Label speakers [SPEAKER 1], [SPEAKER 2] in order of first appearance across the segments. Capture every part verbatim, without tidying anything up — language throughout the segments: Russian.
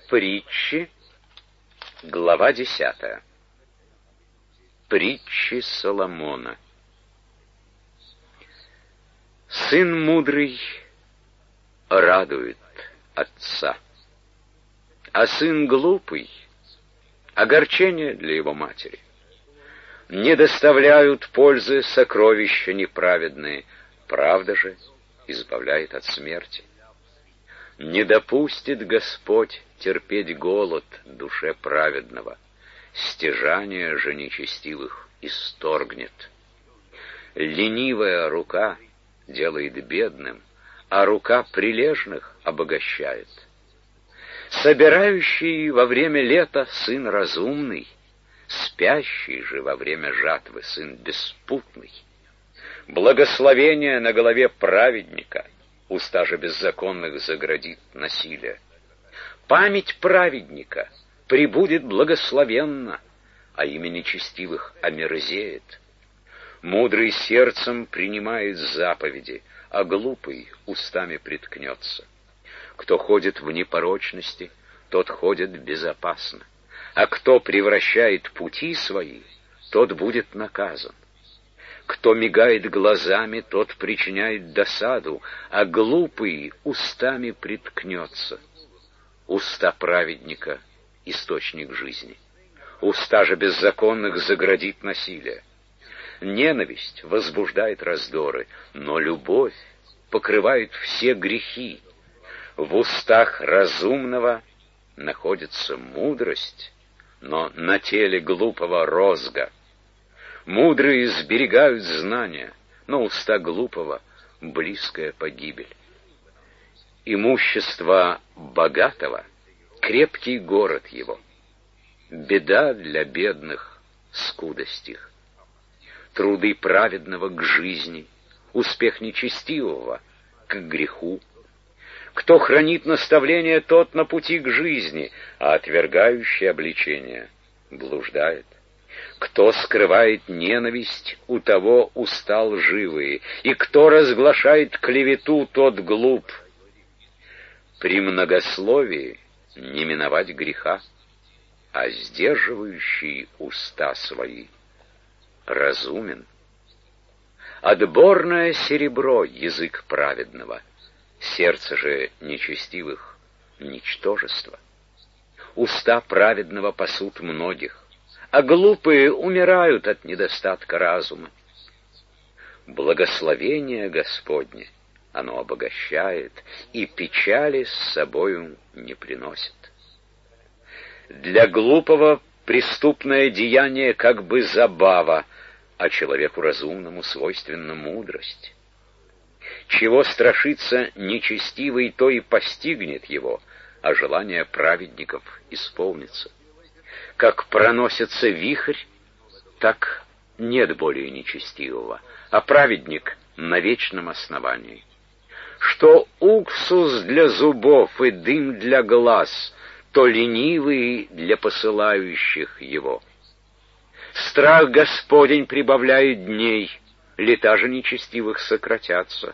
[SPEAKER 1] Притчи, глава десятая. Притчи Соломона. Сын мудрый радует отца, а сын глупый — огорчение для его матери. Не доставляют пользы сокровища неправедные, правда же избавляет от смерти. Не допустит Господь терпеть голод душе праведного, стяжание же нечестивых исторгнет. Ленивая рука делает бедным, а рука прилежных обогащает. Собирающий во время лета сын разумный, спящий же во время жатвы сын беспутный. Благословение на голове праведника, уста же беззаконных заградит насилие. Память праведника пребудет благословенно, а имя нечестивых омерзеет. Мудрый сердцем принимает заповеди, а глупый устами приткнется. Кто ходит в непорочности, тот ходит безопасно, а кто превращает пути свои, тот будет наказан. Кто мигает глазами, тот причиняет досаду, а глупый устами приткнется. Уста праведника — источник жизни, уста же беззаконных заградит насилие. Ненависть возбуждает раздоры, но любовь покрывает все грехи. В устах разумного находится мудрость, но на теле глупого розга. Мудрые сберегают знания, но уста глупого — близкая погибель. Имущество богатого — крепкий город его. Беда для бедных — скудость их. Труды праведного к жизни, успех нечестивого к греху. Кто хранит наставление, тот на пути к жизни, а отвергающий обличение блуждает. Кто скрывает ненависть, у того уста лживые, и кто разглашает клевету, тот глуп. При многословии не миновать греха, а сдерживающий уста свои разумен. Отборное серебро — язык праведного, сердце же нечестивых — ничтожество. Уста праведного пасут многих, а глупые умирают от недостатка разума. Благословение Господне оно обогащает, и печали с собою не приносит. Для глупого преступное деяние как бы забава, а человеку разумному свойственна мудрость. Чего страшится нечестивый, то и постигнет его, а желание праведников исполнится. Как проносится вихрь, так нет более нечестивого, а праведник на вечном основании. Что уксус для зубов и дым для глаз, то ленивый для посылающих его. Страх Господень прибавляет дней, лета же нечестивых сократятся.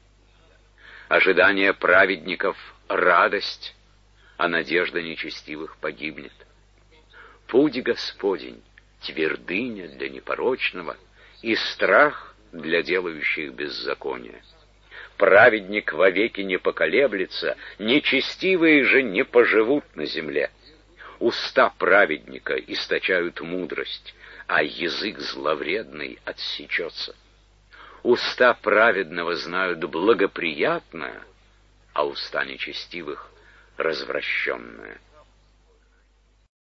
[SPEAKER 1] Ожидание праведников — радость, а надежда нечестивых погибнет. Путь Господень — твердыня для непорочного, и страх для делающих беззаконие. Праведник вовеки не поколеблется, нечестивые же не поживут на земле. Уста праведника источают мудрость, а язык зловредный отсечется. Уста праведного знают благоприятное, а уста нечестивых — развращенное.